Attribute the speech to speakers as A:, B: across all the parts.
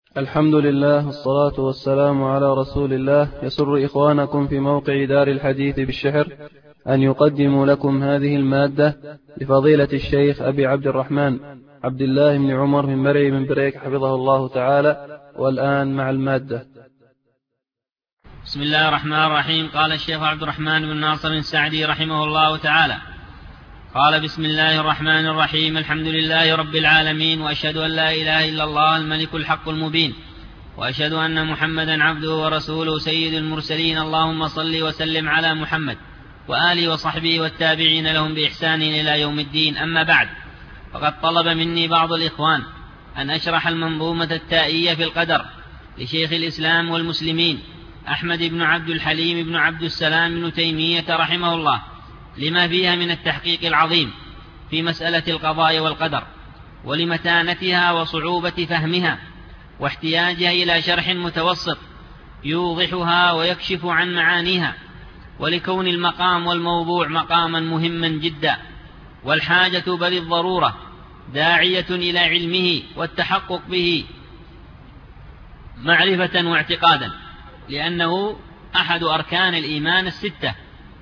A: الحمد لله والصلاة والسلام على رسول الله. يسر إخوانكم في موقع دار الحديث بالشحر أن يقدموا لكم هذه المادة لفضيلة الشيخ أبي عبد الرحمن عبد الله بن عمر من مرعي من بريك حفظه الله تعالى. والآن مع المادة.
B: بسم الله الرحمن الرحيم. قال الشيخ عبد الرحمن بن ناصر السعدي رحمه الله تعالى قال: بسم الله الرحمن الرحيم. الحمد لله رب العالمين، وأشهد أن لا إله إلا الله الملك الحق المبين، وأشهد أن محمدا عبده ورسوله سيد المرسلين. اللهم صل وسلم على محمد وآله وصحبه والتابعين لهم بإحسان إلى يوم الدين. أما بعد، فقد طلب مني بعض الإخوان أن أشرح المنظومة التائية في القدر لشيخ الإسلام والمسلمين أحمد بن عبد الحليم بن عبد السلام بن تيمية رحمه الله، لما فيها من التحقيق العظيم في مسألة القضاء والقدر، ولمتانتها وصعوبة فهمها، واحتياجها إلى شرح متوسط يوضحها ويكشف عن معانيها، ولكون المقام والموضوع مقاما مهما جدا، والحاجة بل الضرورة داعية إلى علمه والتحقق به معرفة واعتقادا، لأنه أحد أركان الإيمان الستة،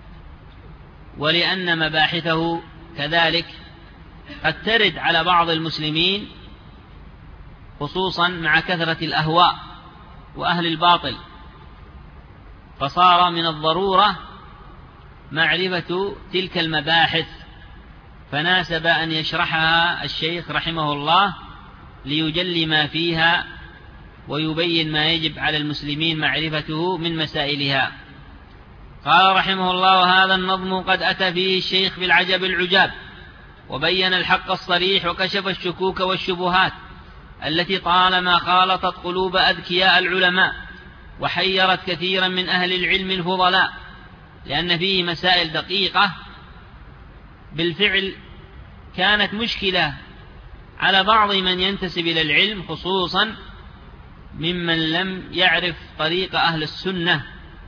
B: ولأن مباحثه كذلك قد ترد على بعض المسلمين خصوصا مع كثرة الأهواء وأهل الباطل، فصار من الضرورة معرفة تلك المباحث، فناسب أن يشرحها الشيخ رحمه الله ليجلي ما فيها ويبين ما يجب على المسلمين معرفته من مسائلها. قال رحمه الله: هذا النظم قد أتى فيه الشيخ بالعجب العجاب، وبين الحق الصريح، وكشف الشكوك والشبهات التي طالما خالطت قلوب أذكياء العلماء، وحيرت كثيرا من أهل العلم الفضلاء، لأن فيه مسائل دقيقة بالفعل كانت مشكلة على بعض من ينتسب إلى العلم، خصوصا ممن لم يعرف طريق أهل السنة.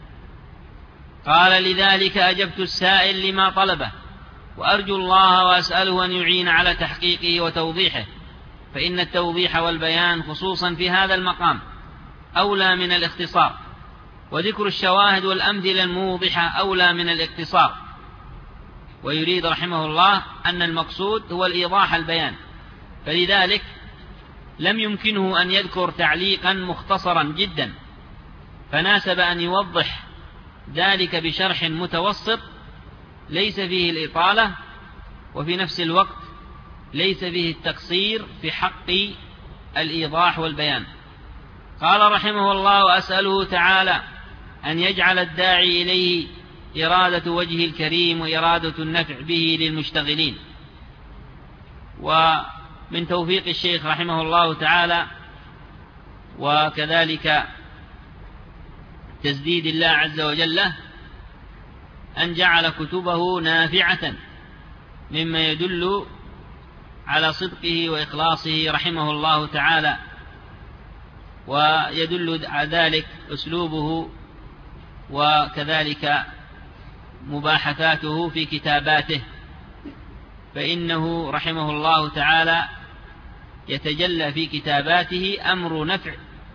B: قال: لذلك أجبت السائل لما طلبه، وأرجو الله وأسأله أن يعين على تحقيقه وتوضيحه، فإن التوضيح والبيان خصوصا في هذا المقام أولى من الاختصار، وذكر الشواهد والأمثلة الموضحة أولى من الاقتصار. ويريد رحمه الله أن المقصود هو الإيضاح البيان، فلذلك لم يمكنه أن يذكر تعليقا مختصرا جدا، فناسب أن يوضح ذلك بشرح متوسط ليس فيه الإطالة، وفي نفس الوقت ليس فيه التقصير في حق الإيضاح والبيان. قال رحمه الله: وأسأله تعالى أن يجعل الداعي إليه إرادة وجهه الكريم، وإرادة النفع به للمشتغلين. ومن توفيق الشيخ رحمه الله تعالى وكذلك تسديد الله عز وجل أن جعل كتبه نافعة، مما يدل على صدقه وإخلاصه رحمه الله تعالى، ويدل على ذلك أسلوبه وكذلك مباحثاته في كتاباته، فإنه رحمه الله تعالى يتجلى في كتاباته أمر نفع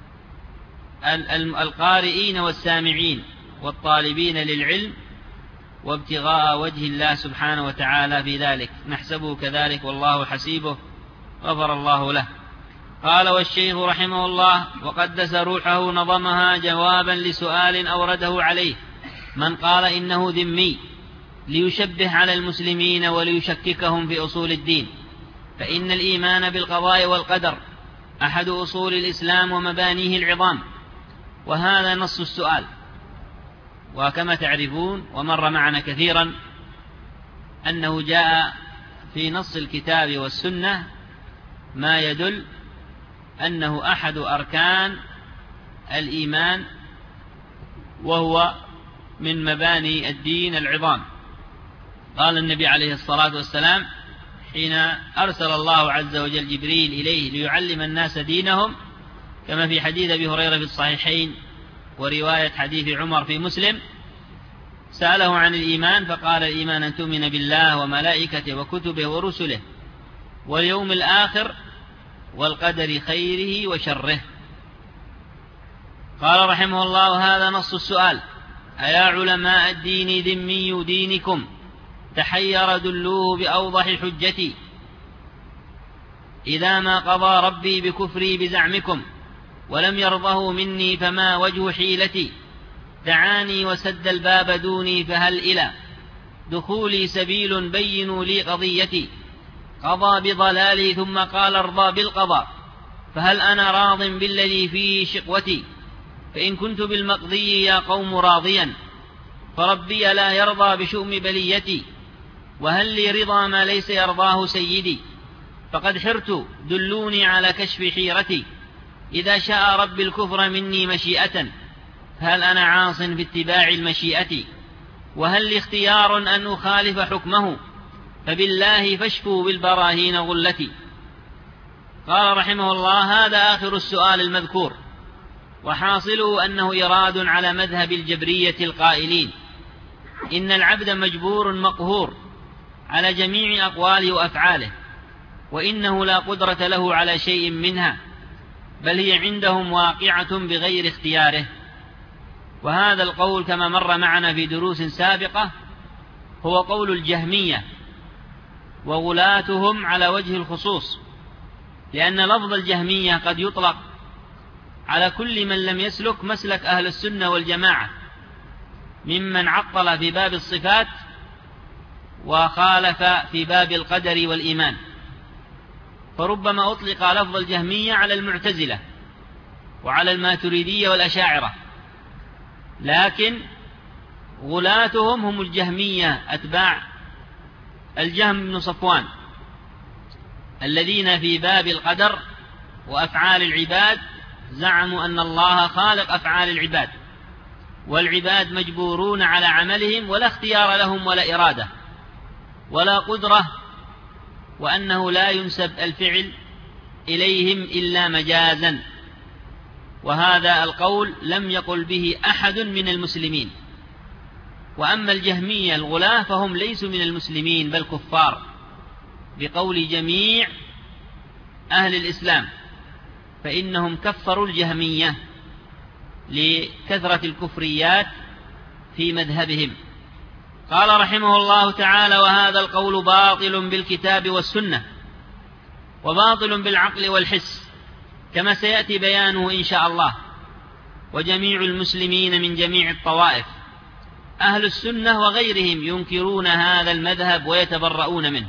B: القارئين والسامعين والطالبين للعلم، وابتغاء وجه الله سبحانه وتعالى في ذلك. نحسبه كذلك والله حسيبه، غفر الله له. قال: والشيخ رحمه الله وقدس روحه نظمها جوابا لسؤال أورده عليه من قال إنه ذمي، ليشبه على المسلمين وليشككهم في أصول الدين، فإن الإيمان بالقضاء والقدر أحد أصول الإسلام ومبانيه العظام. وهذا نص السؤال، وكما تعرفون ومر معنا كثيرا أنه جاء في نص الكتاب والسنة ما يدل أنه أحد أركان الإيمان، وهو من مباني الدين العظام. قال النبي عليه الصلاة والسلام حين أرسل الله عز وجل جبريل إليه ليعلم الناس دينهم، كما في حديث أبي هريرة في الصحيحين ورواية حديث عمر في مسلم، سأله عن الإيمان فقال: الإيمان أن تؤمن بالله وملائكته وكتبه ورسله واليوم الآخر والقدر خيره وشره. قال رحمه الله: هذا نص السؤال: أيا علماء الدين ذمي دينكم تحير دلوه بأوضح حجتي، إذا ما قضى ربي بكفري بزعمكم ولم يرضه مني فما وجه حيلتي، دعاني وسد الباب دوني فهل إلى دخولي سبيل بينوا لي قضيتي، قضى بضلالي ثم قال ارضى بالقضاء، فهل أنا راض بالذي فيه شقوتي، فإن كنت بالمقضي يا قوم راضيا فربي لا يرضى بشؤم بليتي، وهل لي رضا ما ليس يرضاه سيدي، فقد حرت دلوني على كشف حيرتي، إذا شاء رب الكفر مني مشيئة فهل أنا عاص في اتباع المشيئة، وهل لي اختيار أن أخالف حكمه، فبالله فاشفوا بالبراهين غلتي. قال رحمه الله: هذا آخر السؤال المذكور، وحاصله أنه إراد على مذهب الجبرية القائلين إن العبد مجبور مقهور على جميع أقواله وأفعاله، وإنه لا قدرة له على شيء منها، بل هي عندهم واقعة بغير اختياره. وهذا القول كما مر معنا في دروس سابقة هو قول الجهمية وغلاتهم على وجه الخصوص، لأن لفظ الجهمية قد يطلق على كل من لم يسلك مسلك أهل السنة والجماعة ممن عطل في باب الصفات وخالف في باب القدر والإيمان، فربما أطلق لفظ الجهمية على المعتزلة وعلى الماتريدية والأشاعرة، لكن غلاتهم هم الجهمية أتباع الجهم بن صفوان، الذين في باب القدر وأفعال العباد زعموا أن الله خالق أفعال العباد، والعباد مجبورون على عملهم ولا اختيار لهم ولا إرادة ولا قدرة، وأنه لا ينسب الفعل إليهم إلا مجازا. وهذا القول لم يقل به أحد من المسلمين. وأما الجهمية الغلاة فهم ليسوا من المسلمين بل كفار بقول جميع أهل الإسلام، فإنهم كفروا الجهمية لكثرة الكفريات في مذهبهم. قال رحمه الله تعالى: وهذا القول باطل بالكتاب والسنة وباطل بالعقل والحس، كما سيأتي بيانه إن شاء الله. وجميع المسلمين من جميع الطوائف أهل السنة وغيرهم ينكرون هذا المذهب ويتبرؤون منه،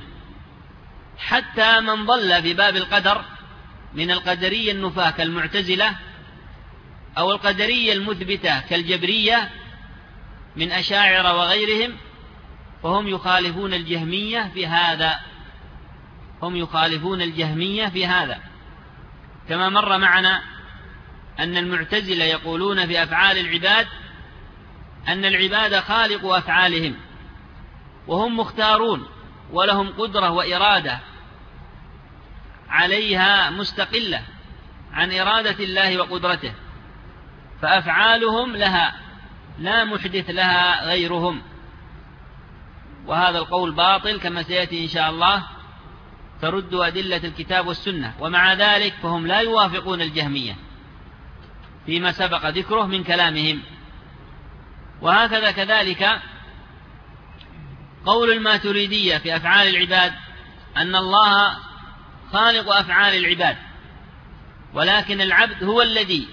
B: حتى من ضل في باب القدر من القدرية النفاة كالمعتزلة أو القدرية المثبتة كالجبرية من أشاعرة وغيرهم، فهم يخالفون الجهمية في هذا، هم يخالفون الجهمية في هذا. كما مر معنا أن المعتزلة يقولون في أفعال العباد أن العباد خالق أفعالهم، وهم مختارون ولهم قدرة وإرادة عليها مستقلة عن إرادة الله وقدرته، فأفعالهم لها لا محدث لها غيرهم. وهذا القول باطل كما سيأتي إن شاء الله، ترد أدلة الكتاب والسنة. ومع ذلك فهم لا يوافقون الجهمية فيما سبق ذكره من كلامهم. وهكذا كذلك قول الماتريدية في أفعال العباد أن الله خالق أفعال العباد، ولكن العبد هو الذي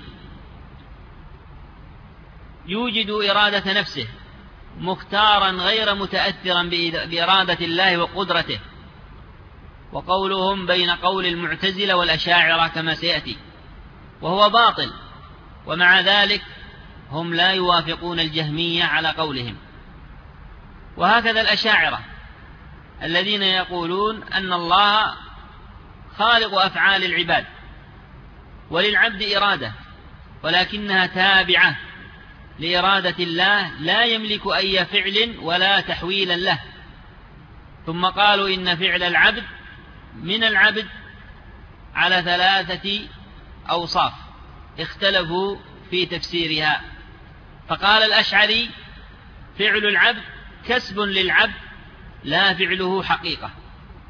B: يوجد إرادة نفسه مختارا غير متأثرا بإرادة الله وقدرته. وقولهم بين قول المعتزلة والأشاعرة كما سيأتي، وهو باطل. ومع ذلك هم لا يوافقون الجهمية على قولهم. وهكذا الأشاعرة الذين يقولون أن الله خالق أفعال العباد وللعبد إرادة، ولكنها تابعة لإرادة الله لا يملك أي فعل ولا تحويلا له. ثم قالوا إن فعل العبد من العبد على 3 أوصاف اختلفوا في تفسيرها. فقال الأشعري: فعل العبد كسب للعبد لا فعله حقيقة،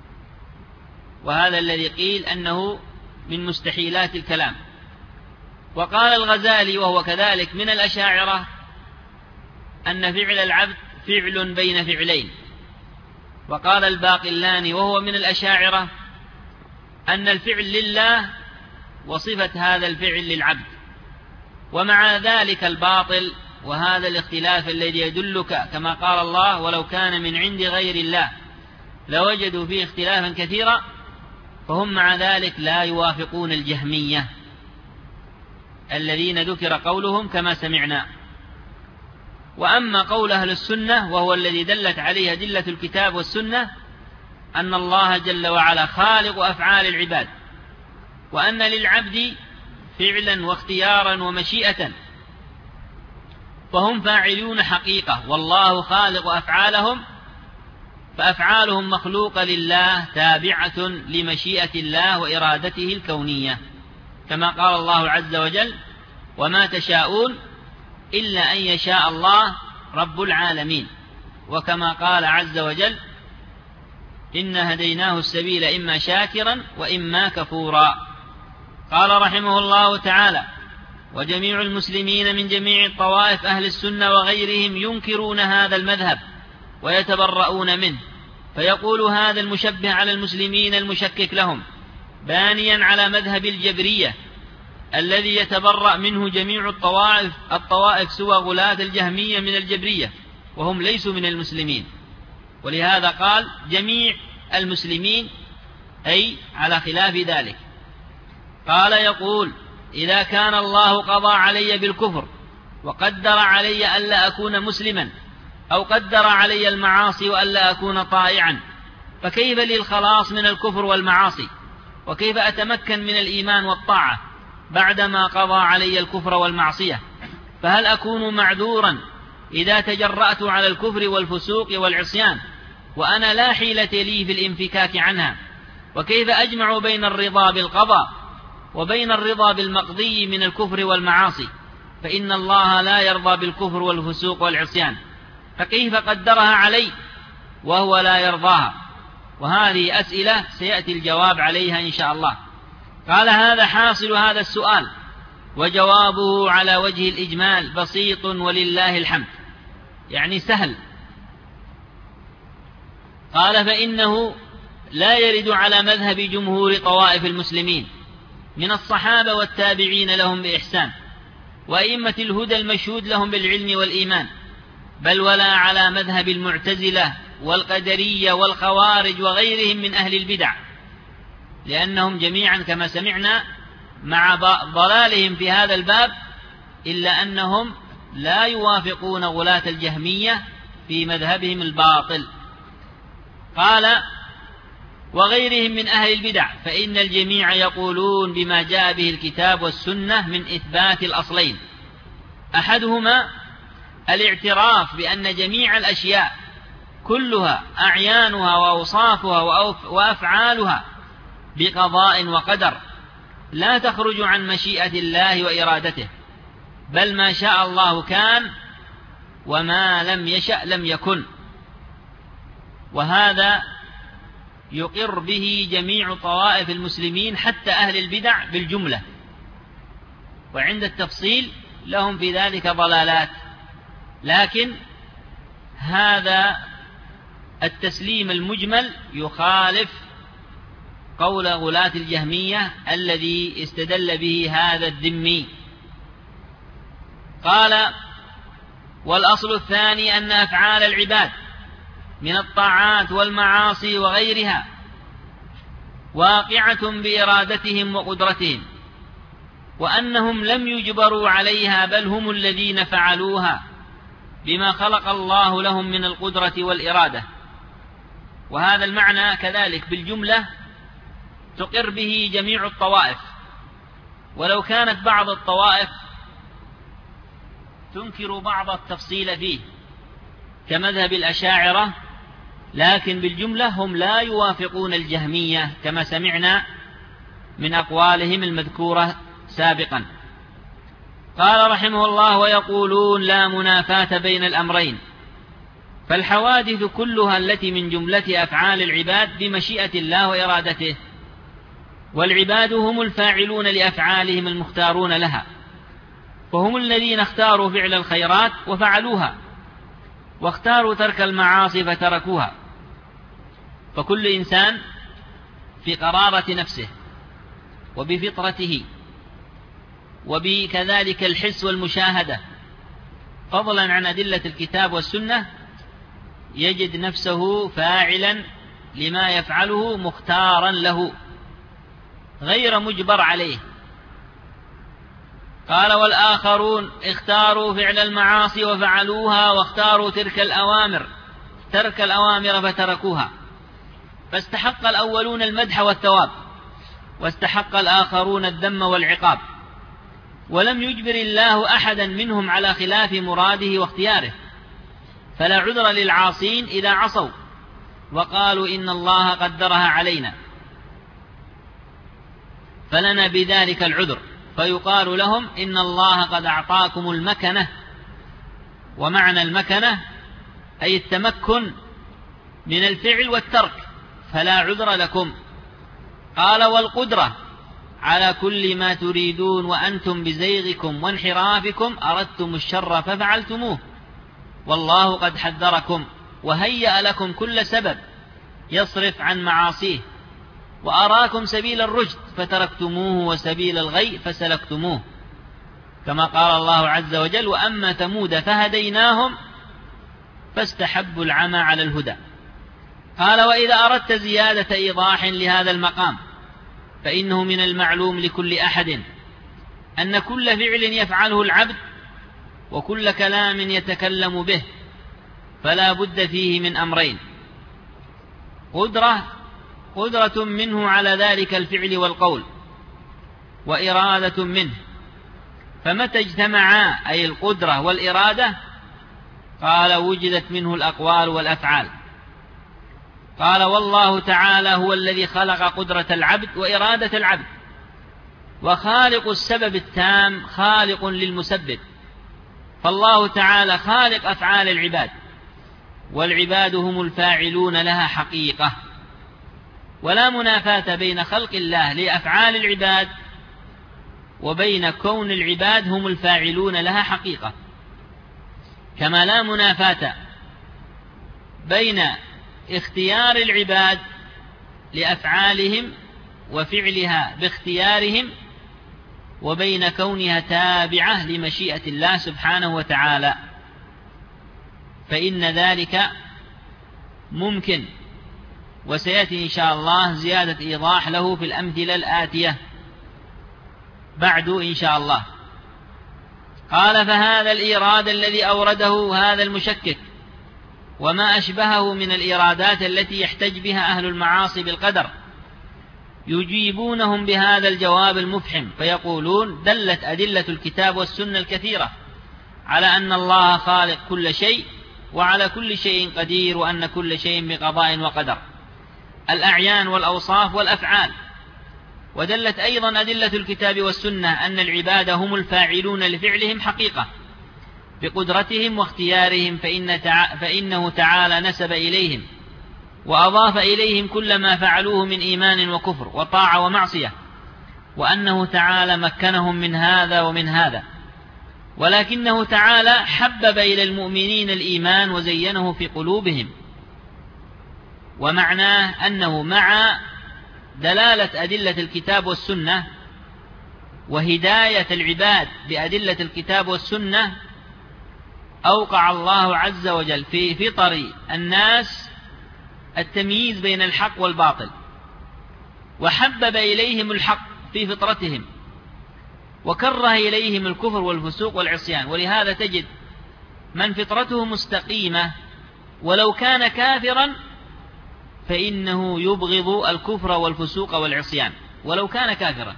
B: وهذا الذي قيل أنه من مستحيلات الكلام. وقال الغزالي وهو كذلك من الأشاعرة أن فعل العبد فعل بين فعلين. وقال الباقلاني وهو من الأشاعرة أن الفعل لله وصفة هذا الفعل للعبد. ومع ذلك الباطل وهذا الاختلاف الذي يدلك كما قال الله ولو كان من عند غير الله لوجدوا فيه اختلافا كثيرا، فهم مع ذلك لا يوافقون الجهمية الذين ذكر قولهم كما سمعنا. وأما قول أهل السنة وهو الذي دلت عليه أدلة الكتاب والسنة أن الله جل وعلا خالق أفعال العباد، وأن للعبد فعلا واختيارا ومشيئة، فهم فاعلون حقيقة والله خالق أفعالهم، فأفعالهم مخلوقة لله تابعة لمشيئة الله وإرادته الكونية، كما قال الله عز وجل وما تشاءون إلا أن يشاء الله رب العالمين. وكما قال عز وجل إنا هديناه السبيل إما شاكرا وإما كفورا. قال رحمه الله تعالى وجميع المسلمين من جميع الطوائف أهل السنة وغيرهم ينكرون هذا المذهب ويتبرؤون منه، فيقول هذا المشبه على المسلمين المشكك لهم بانيا على مذهب الجبرية الذي يتبرأ منه جميع الطوائف سوى غلاة الجهمية من الجبرية وهم ليسوا من المسلمين. ولهذا قال جميع المسلمين أي على خلاف ذلك. قال يقول إذا كان الله قضى علي بالكفر وقدر علي ألا أكون مسلما أو قدر علي المعاصي وألا أكون طائعا، فكيف لي الخلاص من الكفر والمعاصي؟ وكيف أتمكن من الإيمان والطاعة بعدما قضى علي الكفر والمعصية؟ فهل أكون معذورا إذا تجرأت على الكفر والفسوق والعصيان وأنا لا حيلة لي في الانفكاك عنها؟ وكيف أجمع بين الرضا بالقضاء وبين الرضا بالمقضي من الكفر والمعاصي؟ فإن الله لا يرضى بالكفر والفسوق والعصيان، فكيف قدرها علي وهو لا يرضاها؟ وهذه أسئلة سيأتي الجواب عليها إن شاء الله. قال هذا حاصل هذا السؤال، وجوابه على وجه الإجمال بسيط ولله الحمد، يعني سهل. قال فإنه لا يرد على مذهب جمهور طوائف المسلمين من الصحابة والتابعين لهم بإحسان وأئمة الهدى المشهود لهم بالعلم والإيمان، بل ولا على مذهب المعتزلة والقدرية والخوارج وغيرهم من أهل البدع، لأنهم جميعا كما سمعنا مع ضلالهم في هذا الباب إلا أنهم لا يوافقون غلاة الجهمية في مذهبهم الباطل. قال وغيرهم من أهل البدع فإن الجميع يقولون بما جاء به الكتاب والسنة من إثبات الأصلين، أحدهما الاعتراف بأن جميع الأشياء كلها أعيانها وأوصافها وأفعالها بقضاء وقدر لا تخرج عن مشيئة الله وإرادته، بل ما شاء الله كان وما لم يشأ لم يكن. وهذا يقر به جميع طوائف المسلمين حتى أهل البدع بالجملة، وعند التفصيل لهم في ذلك ضلالات، لكن هذا التسليم المجمل يخالف قول غلاة الجهمية الذي استدل به هذا الذمي. قال والأصل الثاني أن أفعال العباد من الطاعات والمعاصي وغيرها واقعة بإرادتهم وقدرتهم، وأنهم لم يجبروا عليها بل هم الذين فعلوها بما خلق الله لهم من القدرة والإرادة. وهذا المعنى كذلك بالجملة تقر به جميع الطوائف، ولو كانت بعض الطوائف تنكر بعض التفصيل فيه كمذهب الأشاعرة، لكن بالجملة هم لا يوافقون الجهمية كما سمعنا من أقوالهم المذكورة سابقا. قال رحمه الله ويقولون لا منافاة بين الأمرين، فالحوادث كلها التي من جملة أفعال العباد بمشيئة الله وإرادته، والعباد هم الفاعلون لأفعالهم المختارون لها، وهم الذين اختاروا فعل الخيرات وفعلوها، واختاروا ترك المعاصي فتركوها. فكل إنسان في قرارة نفسه وبفطرته وبكذلك الحس والمشاهدة، فضلا عن أدلة الكتاب والسنة، يجد نفسه فاعلا لما يفعله مختارا له غير مجبر عليه. قال: والآخرون اختاروا فعل المعاصي وفعلوها، واختاروا ترك الأوامر فتركوها، فاستحق الأولون المدح والثواب، واستحق الآخرون الذم والعقاب، ولم يجبر الله أحدا منهم على خلاف مراده واختياره، فلا عذر للعاصين إذا عصوا وقالوا إن الله قدرها علينا، فلنا بذلك العذر، فيقال لهم إن الله قد أعطاكم المكنة. ومعنى المكنة أي التمكن من الفعل والترك، فلا عذر لكم. قال: والقدرة على كل ما تريدون، وأنتم بزيغكم وانحرافكم أردتم الشر ففعلتموه، والله قد حذركم وهيأ لكم كل سبب يصرف عن معاصيه، وأراكم سبيل الرشد فتركتموه وسبيل الغي فسلكتموه، كما قال الله عز وجل: وأما ثمود فهديناهم فاستحبوا العمى على الهدى. قال: وإذا أردت زيادة إيضاح لهذا المقام، فإنه من المعلوم لكل أحد أن كل فعل يفعله العبد وكل كلام يتكلم به فلا بد فيه من أمرين: قدرة منه على ذلك الفعل والقول، وإرادة منه. فمتى اجتمعا أي القدرة والإرادة، قال: وجدت منه الأقوال والأفعال. قال: والله تعالى هو الذي خلق قدرة العبد وإرادة العبد، وخالق السبب التام خالق للمسبب، فالله تعالى خالق أفعال العباد، والعباد هم الفاعلون لها حقيقة. ولا منافاة بين خلق الله لأفعال العباد وبين كون العباد هم الفاعلون لها حقيقة، كما لا منافاة بين اختيار العباد لأفعالهم وفعلها باختيارهم وبين كونها تابعة لمشيئة الله سبحانه وتعالى، فإن ذلك ممكن، وسيأتي إن شاء الله زيادة إيضاح له في الأمثلة الآتية بعد إن شاء الله. قال: فهذا الإيراد الذي أورده هذا المشكك وما أشبهه من الإيرادات التي يحتج بها أهل المعاصي بالقدر، يجيبونهم بهذا الجواب المفحم، فيقولون: دلت أدلة الكتاب والسنة الكثيرة على أن الله خالق كل شيء وعلى كل شيء قدير، وأن كل شيء بقضاء وقدر، الأعيان والأوصاف والأفعال. ودلت أيضا أدلة الكتاب والسنة أن العباد هم الفاعلون لفعلهم حقيقة بقدرتهم واختيارهم، فإنه تعالى نسب إليهم وأضاف إليهم كل ما فعلوه من إيمان وكفر وطاعة ومعصية، وأنه تعالى مكنهم من هذا ومن هذا، ولكنه تعالى حبب إلى المؤمنين الإيمان وزينه في قلوبهم. ومعناه أنه مع دلالة أدلة الكتاب والسنة وهداية العباد بأدلة الكتاب والسنة، أوقع الله عز وجل في فطر الناس التمييز بين الحق والباطل، وحبب إليهم الحق في فطرتهم، وكره إليهم الكفر والفسوق والعصيان. ولهذا تجد من فطرته مستقيمة ولو كان كافرا فإنه يبغض الكفر والفسوق والعصيان ولو كان كافرا.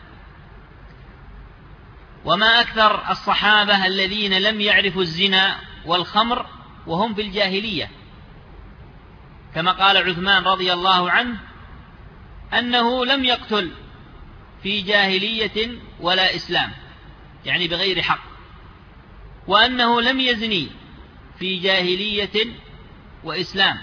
B: وما أكثر الصحابة الذين لم يعرفوا الزنا والخمر وهم في الجاهلية، كما قال عثمان رضي الله عنه أنه لم يقتل في جاهلية ولا إسلام، يعني بغير حق، وأنه لم يزني في جاهلية وإسلام،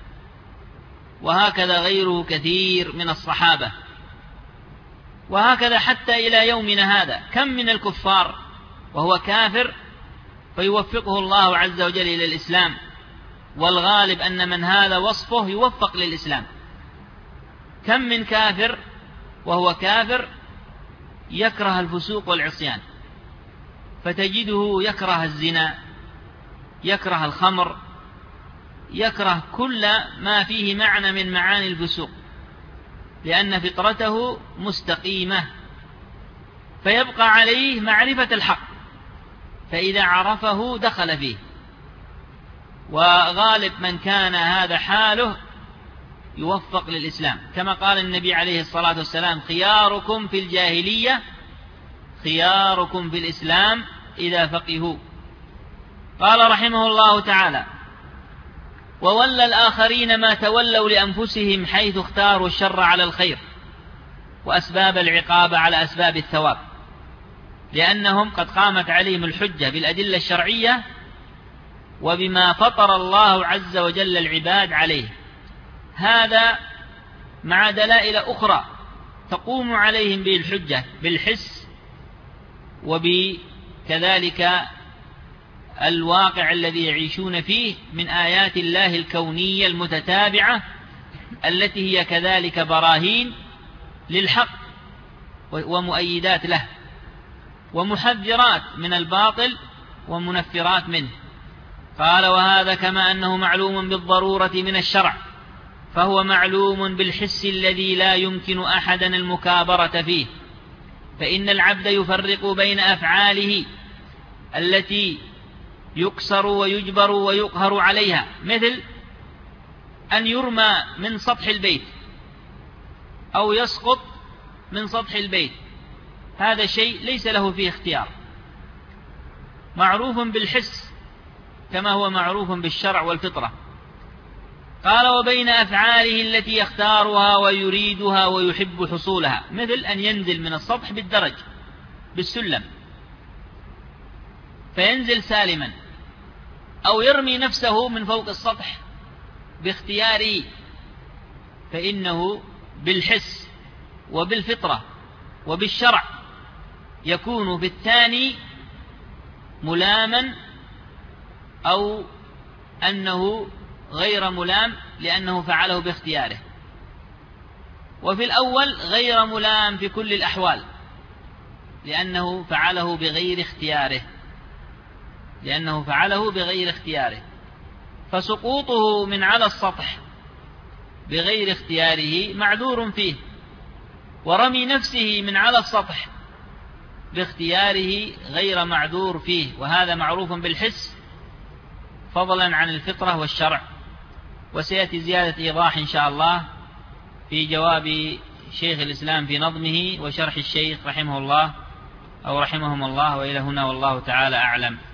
B: وهكذا غيره كثير من الصحابة. وهكذا حتى إلى يومنا هذا كم من الكفار وهو كافر فيوفقه الله عز وجل إلى الإسلام، والغالب أن من هذا وصفه يوفق للإسلام. كم من كافر وهو كافر يكره الفسوق والعصيان، فتجده يكره الزنا، يكره الخمر، يكره كل ما فيه معنى من معاني الفسوق، لأن فطرته مستقيمة، فيبقى عليه معرفة الحق، فإذا عرفه دخل فيه. وغالب من كان هذا حاله يوفق للإسلام، كما قال النبي عليه الصلاة والسلام: خياركم في الجاهلية خياركم في الإسلام إذا فقهوا. قال رحمه الله تعالى: وولى الآخرين ما تولوا لأنفسهم حيث اختاروا الشر على الخير وأسباب العقاب على أسباب الثواب، لأنهم قد قامت عليهم الحجة بالأدلة الشرعية وبما فطر الله عز وجل العباد عليه، هذا مع دلائل أخرى تقوم عليهم به الحجة بالحس وبكذلك الواقع الذي يعيشون فيه من آيات الله الكونية المتتابعة التي هي كذلك براهين للحق ومؤيدات له ومحذرات من الباطل ومنفرات منه. قال: وهذا كما أنه معلوم بالضرورة من الشرع فهو معلوم بالحس الذي لا يمكن أحدا المكابرة فيه، فإن العبد يفرق بين أفعاله التي يكسر ويجبر ويقهر عليها، مثل أن يرمى من سطح البيت أو يسقط من سطح البيت، هذا شيء ليس له فيه اختيار، معروف بالحس كما هو معروف بالشرع والفطرة. قال: وبين أفعاله التي يختارها ويريدها ويحب حصولها، مثل أن ينزل من السطح بالدرج بالسلم فينزل سالما، أو يرمي نفسه من فوق السطح باختياره، فإنه بالحس وبالفطرة وبالشرع يكون بالثاني ملاما أو أنه غير ملام لأنه فعله باختياره، وفي الأول غير ملام في كل الأحوال لأنه فعله بغير اختياره، فسقوطه من على السطح بغير اختياره معذور فيه، ورمي نفسه من على السطح باختياره غير معذور فيه، وهذا معروف بالحس فضلا عن الفطرة والشرع. وسيأتي زيادة إيضاح إن شاء الله في جواب شيخ الإسلام في نظمه وشرح الشيخ رحمه الله أو رحمهم الله. وإلى هنا والله تعالى أعلم.